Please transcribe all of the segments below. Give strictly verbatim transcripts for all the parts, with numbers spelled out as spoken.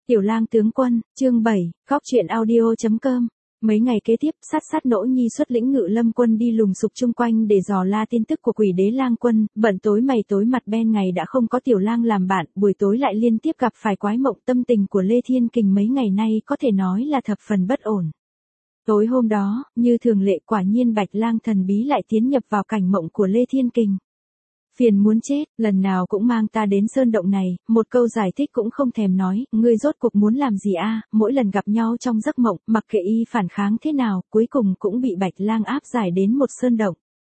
Tiểu Lang tướng quân, chương bảy, góc truyện audio chấm com. Mấy ngày kế tiếp, sát sát nỗ nhi xuất lĩnh Ngự Lâm quân đi lùng sục chung quanh để dò la tin tức của Quỷ Đế Lang quân, bận tối mày tối mặt ben ngày đã không có Tiểu Lang làm bạn, buổi tối lại liên tiếp gặp phải quái mộng, tâm tình của Lê Thiên Kình mấy ngày nay có thể nói là thập phần bất ổn. Tối hôm đó, như thường lệ quả nhiên Bạch Lang thần bí lại tiến nhập vào cảnh mộng của Lê Thiên Kình. Phiền muốn chết, lần nào cũng mang ta đến sơn động này, một câu giải thích cũng không thèm nói, ngươi rốt cuộc muốn làm gì a? Mỗi lần gặp nhau trong giấc mộng, mặc kệ y phản kháng thế nào, cuối cùng cũng bị Bạch Lang áp giải đến một sơn động.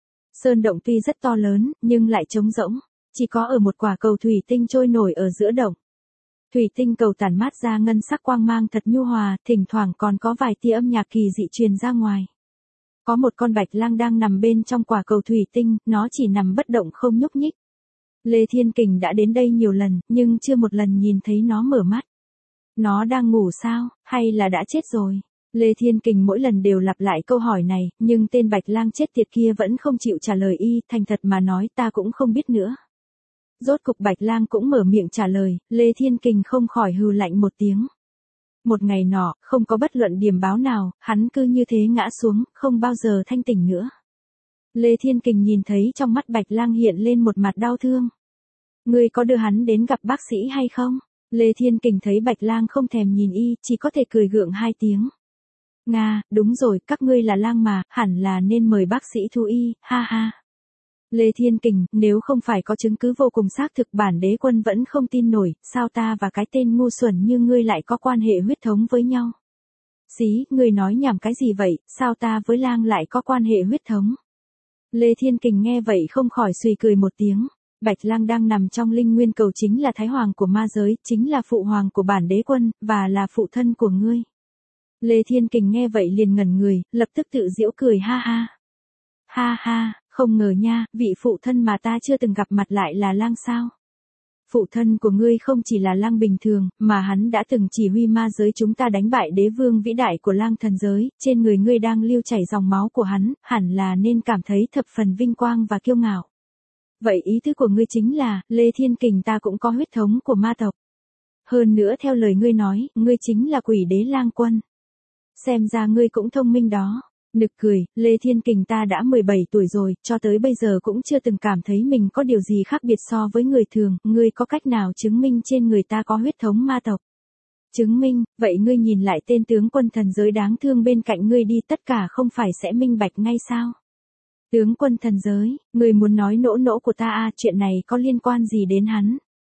Sơn động tuy rất to lớn, nhưng lại trống rỗng, chỉ có ở một quả cầu thủy tinh trôi nổi ở giữa động. Thủy tinh cầu tản mát ra ngân sắc quang mang thật nhu hòa, thỉnh thoảng còn có vài tia âm nhạc kỳ dị truyền ra ngoài. Có một con Bạch Lang đang nằm bên trong quả cầu thủy tinh, nó chỉ nằm bất động không nhúc nhích. Lê Thiên Kình đã đến đây nhiều lần, nhưng chưa một lần nhìn thấy nó mở mắt. Nó đang ngủ sao, hay là đã chết rồi? Lê Thiên Kình mỗi lần đều lặp lại câu hỏi này, nhưng tên Bạch Lang chết tiệt kia vẫn không chịu trả lời y, thành thật mà nói ta cũng không biết nữa. Rốt cục Bạch Lang cũng mở miệng trả lời, Lê Thiên Kình không khỏi hừ lạnh một tiếng. Một ngày nọ, không có bất luận điểm báo nào, hắn cứ như thế ngã xuống, không bao giờ thanh tỉnh nữa. Lê Thiên Kình nhìn thấy trong mắt Bạch Lang hiện lên một mặt đau thương. Ngươi có đưa hắn đến gặp bác sĩ hay không? Lê Thiên Kình thấy Bạch Lang không thèm nhìn y, chỉ có thể cười gượng hai tiếng. Nga, đúng rồi, các ngươi là lang mà, hẳn là nên mời bác sĩ thú y, ha ha. Lê Thiên Kình, nếu không phải có chứng cứ vô cùng xác thực bản đế quân vẫn không tin nổi, sao ta và cái tên ngu xuẩn như ngươi lại có quan hệ huyết thống với nhau? Xí, ngươi nói nhảm cái gì vậy, sao ta với lang lại có quan hệ huyết thống? Lê Thiên Kình nghe vậy không khỏi suy cười một tiếng. Bạch Lang đang nằm trong linh nguyên cầu chính là thái hoàng của ma giới, chính là phụ hoàng của bản đế quân, và là phụ thân của ngươi. Lê Thiên Kình nghe vậy liền ngẩn người, lập tức tự giễu cười ha ha. Ha ha. Không ngờ nha, vị phụ thân mà ta chưa từng gặp mặt lại là lang sao? Phụ thân của ngươi không chỉ là lang bình thường, mà hắn đã từng chỉ huy ma giới chúng ta đánh bại đế vương vĩ đại của lang thần giới, trên người ngươi đang lưu chảy dòng máu của hắn, hẳn là nên cảm thấy thập phần vinh quang và kiêu ngạo. Vậy ý tứ của ngươi chính là, Lê Thiên Kình ta cũng có huyết thống của ma tộc. Hơn nữa theo lời ngươi nói, ngươi chính là Quỷ Đế Lang quân. Xem ra ngươi cũng thông minh đó. Nực cười, Lê Thiên Kình ta đã mười bảy tuổi rồi, cho tới bây giờ cũng chưa từng cảm thấy mình có điều gì khác biệt so với người thường, ngươi có cách nào chứng minh trên người ta có huyết thống ma tộc? Chứng minh, vậy ngươi nhìn lại tên tướng quân thần giới đáng thương bên cạnh ngươi đi, tất cả không phải sẽ minh bạch ngay sao? Tướng quân thần giới, ngươi muốn nói nỗ nỗ của ta à, chuyện này có liên quan gì đến hắn?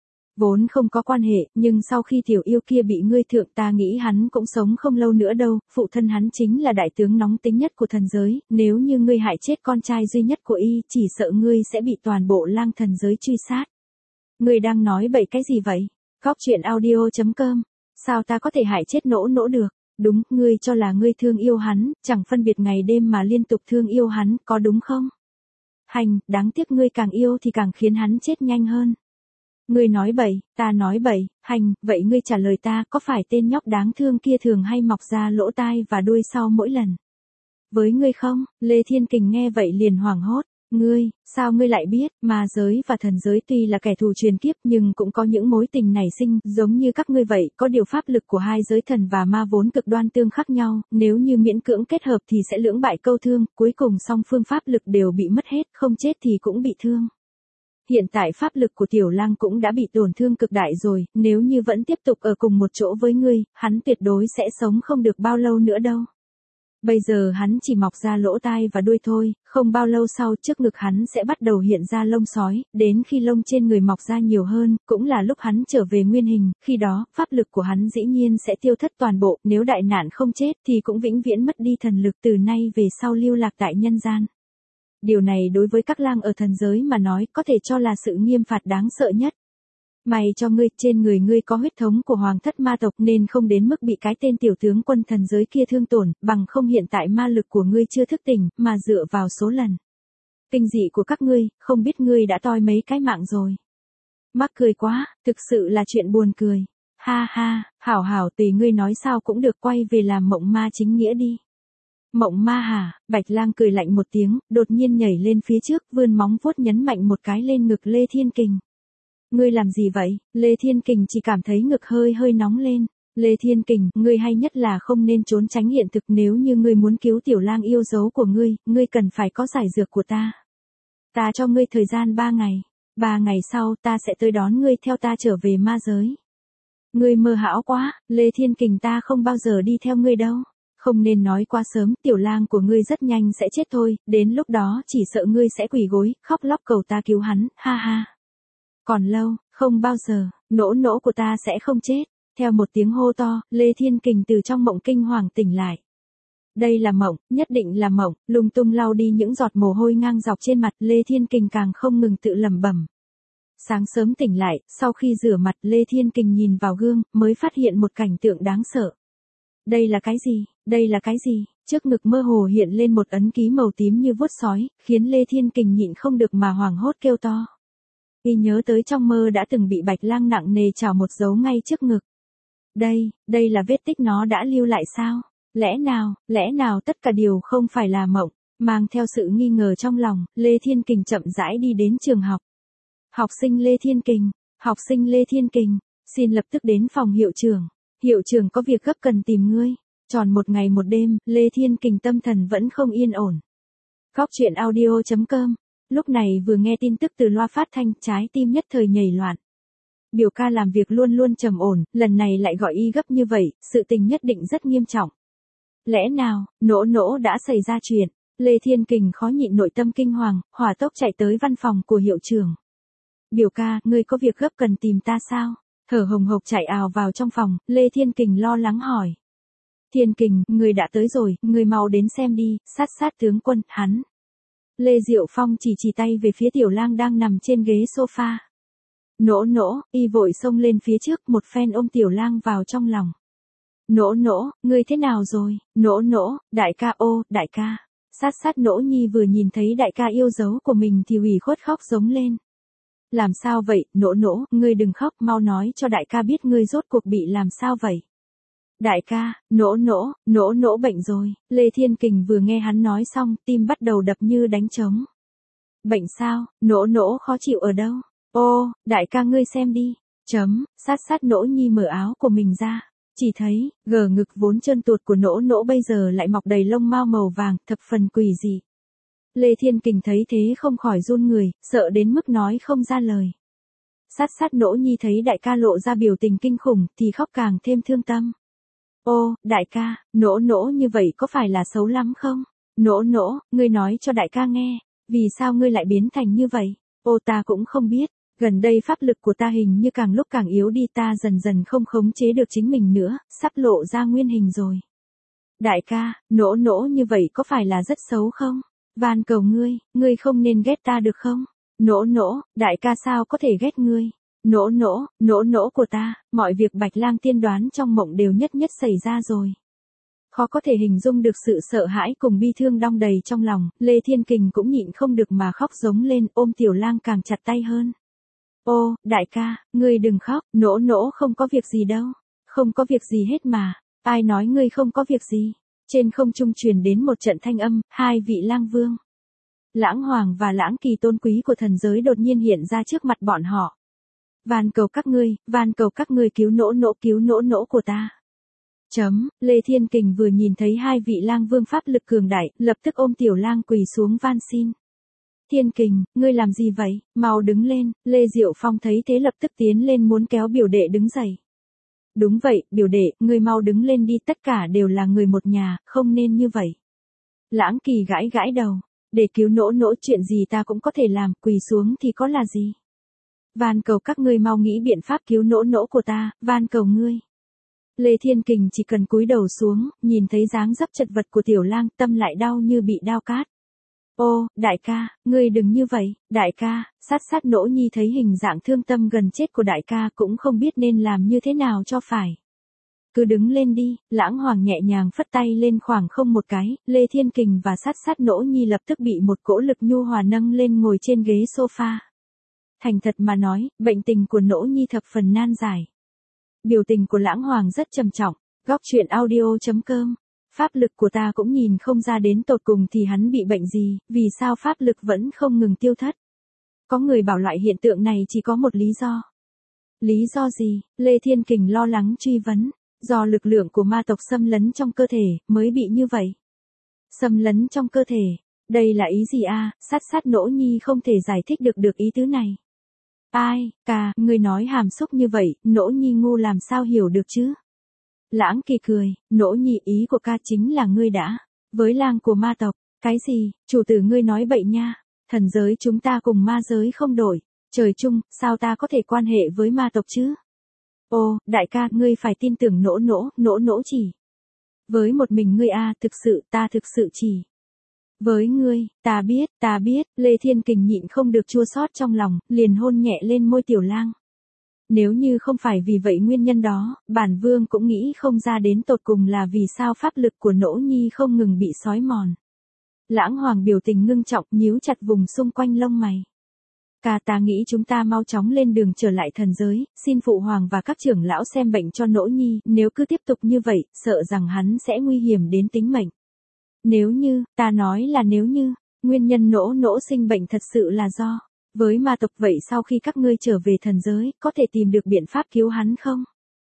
Vốn không có quan hệ, nhưng sau khi tiểu yêu kia bị ngươi thượng ta nghĩ hắn cũng sống không lâu nữa đâu, phụ thân hắn chính là đại tướng nóng tính nhất của thần giới, nếu như ngươi hại chết con trai duy nhất của y, chỉ sợ ngươi sẽ bị toàn bộ lang thần giới truy sát. Ngươi đang nói bậy cái gì vậy? Góc truyện audio chấm com. Sao ta có thể hại chết nỗ nỗ được? Đúng, ngươi cho là ngươi thương yêu hắn, chẳng phân biệt ngày đêm mà liên tục thương yêu hắn, có đúng không? Hành, đáng tiếc ngươi càng yêu thì càng khiến hắn chết nhanh hơn. Ngươi nói bậy, ta nói bậy, hành, vậy ngươi trả lời ta, có phải tên nhóc đáng thương kia thường hay mọc ra lỗ tai và đuôi sau mỗi lần? Với ngươi không? Lê Thiên Kình nghe vậy liền hoảng hốt. Ngươi, sao ngươi lại biết, ma giới và thần giới tuy là kẻ thù truyền kiếp nhưng cũng có những mối tình nảy sinh, giống như các ngươi vậy, có điều pháp lực của hai giới thần và ma vốn cực đoan tương khắc nhau, nếu như miễn cưỡng kết hợp thì sẽ lưỡng bại câu thương, cuối cùng song phương pháp lực đều bị mất hết, không chết thì cũng bị thương. Hiện tại pháp lực của Tiểu Lang cũng đã bị tổn thương cực đại rồi, nếu như vẫn tiếp tục ở cùng một chỗ với ngươi, hắn tuyệt đối sẽ sống không được bao lâu nữa đâu. Bây giờ hắn chỉ mọc ra lỗ tai và đuôi thôi, không bao lâu sau trước ngực hắn sẽ bắt đầu hiện ra lông sói, đến khi lông trên người mọc ra nhiều hơn, cũng là lúc hắn trở về nguyên hình, khi đó, pháp lực của hắn dĩ nhiên sẽ tiêu thất toàn bộ, nếu đại nạn không chết thì cũng vĩnh viễn mất đi thần lực từ nay về sau lưu lạc tại nhân gian. Điều này đối với các lang ở thần giới mà nói có thể cho là sự nghiêm phạt đáng sợ nhất. May cho ngươi, trên người ngươi có huyết thống của hoàng thất ma tộc nên không đến mức bị cái tên tiểu tướng quân thần giới kia thương tổn, bằng không hiện tại ma lực của ngươi chưa thức tỉnh, mà dựa vào số lần kinh dị của các ngươi, không biết ngươi đã toi mấy cái mạng rồi. Mắc cười quá, thực sự là chuyện buồn cười. Ha ha, hảo hảo tùy ngươi nói sao cũng được, quay về làm mộng ma chính nghĩa đi. Mộng ma hả? Bạch Lang cười lạnh một tiếng, đột nhiên nhảy lên phía trước, vươn móng vuốt nhấn mạnh một cái lên ngực Lê Thiên Kình. Ngươi làm gì vậy? Lê Thiên Kình chỉ cảm thấy ngực hơi hơi nóng lên. Lê Thiên Kình, ngươi hay nhất là không nên trốn tránh hiện thực, nếu như ngươi muốn cứu tiểu lang yêu dấu của ngươi, ngươi cần phải có giải dược của ta. Ta cho ngươi thời gian ba ngày, ba ngày sau ta sẽ tới đón ngươi theo ta trở về ma giới. Ngươi mơ hão quá, Lê Thiên Kình, ta không bao giờ đi theo ngươi đâu. Không nên nói quá sớm, tiểu lang của ngươi rất nhanh sẽ chết thôi, đến lúc đó chỉ sợ ngươi sẽ quỳ gối, khóc lóc cầu ta cứu hắn, ha ha. Còn lâu, không bao giờ, nỗ nỗ của ta sẽ không chết. Theo một tiếng hô to, Lê Thiên Kình từ trong mộng kinh hoàng tỉnh lại. Đây là mộng, nhất định là mộng, lung tung lau đi những giọt mồ hôi ngang dọc trên mặt, Lê Thiên Kình càng không ngừng tự lẩm bẩm. Sáng sớm tỉnh lại, sau khi rửa mặt, Lê Thiên Kình nhìn vào gương, mới phát hiện một cảnh tượng đáng sợ. Đây là cái gì? Đây là cái gì? Trước ngực mơ hồ hiện lên một ấn ký màu tím như vuốt sói, khiến Lê Thiên Kình nhịn không được mà hoảng hốt kêu to. Y nhớ tới trong mơ đã từng bị Bạch Lang nặng nề chảo một dấu ngay trước ngực. Đây, đây là vết tích nó đã lưu lại sao? Lẽ nào, lẽ nào tất cả đều không phải là mộng? Mang theo sự nghi ngờ trong lòng, Lê Thiên Kình chậm rãi đi đến trường học. Học sinh Lê Thiên Kình, học sinh Lê Thiên Kình, xin lập tức đến phòng hiệu trưởng. Hiệu trưởng có việc gấp cần tìm ngươi. Tròn một ngày một đêm, Lê Thiên Kình tâm thần vẫn không yên ổn. Góc truyện audio chấm com. Lúc này vừa nghe tin tức từ loa phát thanh, trái tim nhất thời nhảy loạn. Biểu ca làm việc luôn luôn trầm ổn, lần này lại gọi y gấp như vậy, sự tình nhất định rất nghiêm trọng. Lẽ nào, nỗ nỗ đã xảy ra chuyện? Lê Thiên Kình khó nhịn nội tâm kinh hoàng, hỏa tốc chạy tới văn phòng của hiệu trưởng. Biểu ca, ngươi có việc gấp cần tìm ta sao? Thở hồng hộc chạy ào vào trong phòng, Lê Thiên Kình lo lắng hỏi. Thiên Kình, ngươi đã tới rồi, ngươi mau đến xem đi, sát sát tướng quân, hắn. Lê Diệu Phong chỉ chỉ tay về phía tiểu lang đang nằm trên ghế sofa. Nỗ nỗ, y vội xông lên phía trước, một phen ôm tiểu lang vào trong lòng. Nỗ nỗ, ngươi thế nào rồi? Nỗ nỗ, đại ca ô, đại ca. Sát sát nỗ nhi vừa nhìn thấy đại ca yêu dấu của mình thì ủy khuất khóc giống lên. Làm sao vậy, nỗ nỗ, ngươi đừng khóc, mau nói cho đại ca biết ngươi rốt cuộc bị làm sao vậy. Đại ca, nỗ nỗ, nỗ nỗ bệnh rồi. Lê Thiên Kình vừa nghe hắn nói xong, tim bắt đầu đập như đánh trống. Bệnh sao, nỗ nỗ khó chịu ở đâu? Ô, đại ca ngươi xem đi. Chấm, sát sát nỗ nhi mở áo của mình ra. Chỉ thấy, gờ ngực vốn trơn tuột của nỗ nỗ bây giờ lại mọc đầy lông mao màu vàng, thập phần quỷ dị. Lê Thiên Kình thấy thế không khỏi run người, sợ đến mức nói không ra lời. Sát sát nỗ nhi thấy đại ca lộ ra biểu tình kinh khủng, thì khóc càng thêm thương tâm. Ô, đại ca, nỗ nỗ như vậy có phải là xấu lắm không? Nỗ nỗ, ngươi nói cho đại ca nghe, vì sao ngươi lại biến thành như vậy? Ô, ta cũng không biết, gần đây pháp lực của ta hình như càng lúc càng yếu đi, ta dần dần không khống chế được chính mình nữa, sắp lộ ra nguyên hình rồi. Đại ca, nỗ nỗ như vậy có phải là rất xấu không? Van cầu ngươi, ngươi không nên ghét ta được không? Nỗ nỗ, đại ca sao có thể ghét ngươi? Nỗ nỗ, nỗ nỗ của ta, mọi việc Bạch Lang tiên đoán trong mộng đều nhất nhất xảy ra rồi. Khó có thể hình dung được sự sợ hãi cùng bi thương đong đầy trong lòng, Lê Thiên Kình cũng nhịn không được mà khóc giống lên, ôm tiểu lang càng chặt tay hơn. Ô, đại ca, ngươi đừng khóc, nỗ nỗ không có việc gì đâu. Không có việc gì hết mà, ai nói ngươi không có việc gì. Trên không trung truyền đến một trận thanh âm, hai vị lang vương. Lãng Hoàng và Lãng Kỳ tôn quý của thần giới đột nhiên hiện ra trước mặt bọn họ. Van cầu các ngươi, van cầu các ngươi cứu nỗ nỗ cứu nỗ nỗ của ta. Chấm, Lê Thiên Kình vừa nhìn thấy hai vị lang vương pháp lực cường đại, lập tức ôm tiểu lang quỳ xuống van xin. Thiên Kình, ngươi làm gì vậy, mau đứng lên, Lê Diệu Phong thấy thế lập tức tiến lên muốn kéo biểu đệ đứng dậy. Đúng vậy, biểu đệ, ngươi mau đứng lên đi, tất cả đều là người một nhà, không nên như vậy. Lãng Kỳ gãi gãi đầu, để cứu nỗ nỗ chuyện gì ta cũng có thể làm, quỳ xuống thì có là gì. Van cầu các ngươi mau nghĩ biện pháp cứu nỗ nỗ của ta, van cầu ngươi. Lê Thiên Kình chỉ cần cúi đầu xuống, nhìn thấy dáng dấp chật vật của tiểu lang, tâm lại đau như bị đao cát. Ô, đại ca, ngươi đừng như vậy, đại ca, sát sát nỗ nhi thấy hình dạng thương tâm gần chết của đại ca cũng không biết nên làm như thế nào cho phải. Cứ đứng lên đi, Lãng Hoàng nhẹ nhàng phất tay lên khoảng không một cái, Lê Thiên Kình và sát sát nỗ nhi lập tức bị một cỗ lực nhu hòa nâng lên ngồi trên ghế sofa. Thành thật mà nói, bệnh tình của nỗ nhi thập phần nan giải. Biểu tình của Lãng Hoàng rất trầm trọng, góc truyện audio chấm com. Pháp lực của ta cũng nhìn không ra đến tột cùng thì hắn bị bệnh gì, vì sao pháp lực vẫn không ngừng tiêu thất. Có người bảo loại hiện tượng này chỉ có một lý do. Lý do gì? Lê Thiên Kình lo lắng truy vấn. Do lực lượng của ma tộc xâm lấn trong cơ thể, mới bị như vậy. Xâm lấn trong cơ thể, đây là ý gì a? Sát sát nỗ nhi không thể giải thích được được ý tứ này. Ai, ca, ngươi nói hàm xúc như vậy, nỗ nhi ngu làm sao hiểu được chứ? Lãng Kỳ cười, nỗ nhi ý của ca chính là ngươi đã, với lang của ma tộc, cái gì, chủ tử ngươi nói bậy nha, thần giới chúng ta cùng ma giới không đổi, trời chung, sao ta có thể quan hệ với ma tộc chứ? Ô, đại ca, ngươi phải tin tưởng nỗ nỗ, nỗ nỗ chỉ. Với một mình ngươi a, thực sự, ta thực sự chỉ. Với ngươi, ta biết, ta biết, Lê Thiên Kình nhịn không được chua xót trong lòng, liền hôn nhẹ lên môi tiểu lang. Nếu như không phải vì vậy nguyên nhân đó, bản vương cũng nghĩ không ra đến tột cùng là vì sao pháp lực của nỗ nhi không ngừng bị xói mòn. Lãng Hoàng biểu tình ngưng trọng nhíu chặt vùng xung quanh lông mày. Ca ta nghĩ chúng ta mau chóng lên đường trở lại thần giới, xin phụ hoàng và các trưởng lão xem bệnh cho nỗ nhi, nếu cứ tiếp tục như vậy, sợ rằng hắn sẽ nguy hiểm đến tính mệnh. Nếu như, ta nói là nếu như, nguyên nhân nỗ nỗ sinh bệnh thật sự là do, với ma tộc vậy sau khi các ngươi trở về thần giới, có thể tìm được biện pháp cứu hắn không?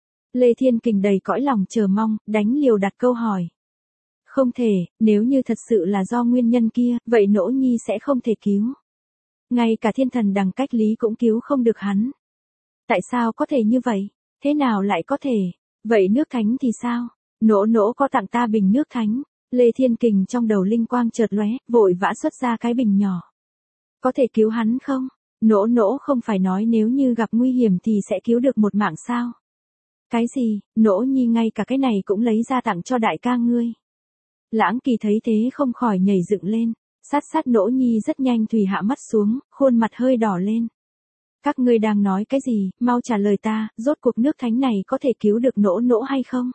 Lê Thiên Kình đầy cõi lòng chờ mong, đánh liều đặt câu hỏi. Không thể, nếu như thật sự là do nguyên nhân kia, vậy nỗ nhi sẽ không thể cứu. Ngay cả thiên thần đằng cách lý cũng cứu không được hắn. Tại sao có thể như vậy? Thế nào lại có thể? Vậy nước thánh thì sao? Nỗ nỗ có tặng ta bình nước thánh. Lê Thiên Kình trong đầu linh quang chợt lóe, vội vã xuất ra cái bình nhỏ. Có thể cứu hắn không? Nỗ nỗ không phải nói nếu như gặp nguy hiểm thì sẽ cứu được một mạng sao? Cái gì? Nỗ nhi ngay cả cái này cũng lấy ra tặng cho đại ca ngươi. Lãng Kỳ thấy thế không khỏi nhảy dựng lên. Sát sát nỗ nhi rất nhanh thủy hạ mắt xuống, khuôn mặt hơi đỏ lên. Các ngươi đang nói cái gì, mau trả lời ta, rốt cuộc nước thánh này có thể cứu được nỗ nỗ hay không?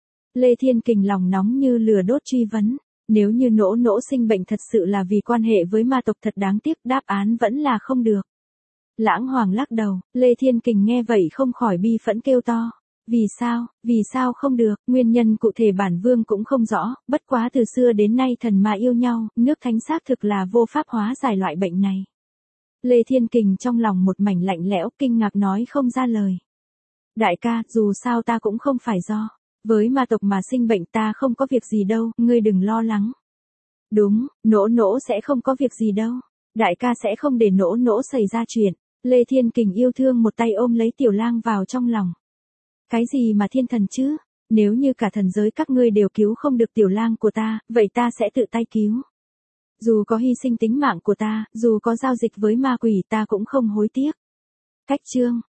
Lê Thiên Kình lòng nóng như lửa đốt truy vấn. Nếu như nỗ nỗ sinh bệnh thật sự là vì quan hệ với ma tộc thật đáng tiếc, đáp án vẫn là không được. Lãng Hoàng lắc đầu, Lê Thiên Kình nghe vậy không khỏi bi phẫn kêu to. Vì sao, vì sao không được, nguyên nhân cụ thể bản vương cũng không rõ, bất quá từ xưa đến nay thần ma yêu nhau, nước thánh xác thực là vô pháp hóa giải loại bệnh này. Lê Thiên Kình trong lòng một mảnh lạnh lẽo, kinh ngạc nói không ra lời. Đại ca, dù sao ta cũng không phải do, với ma tộc mà sinh bệnh ta không có việc gì đâu, ngươi đừng lo lắng. Đúng, nỗ nỗ sẽ không có việc gì đâu, đại ca sẽ không để nỗ nỗ xảy ra chuyện. Lê Thiên Kình yêu thương một tay ôm lấy tiểu lang vào trong lòng. Cái gì mà thiên thần chứ? Nếu như cả thần giới các ngươi đều cứu không được tiểu lang của ta, vậy ta sẽ tự tay cứu. Dù có hy sinh tính mạng của ta, dù có giao dịch với ma quỷ ta cũng không hối tiếc. Cách chương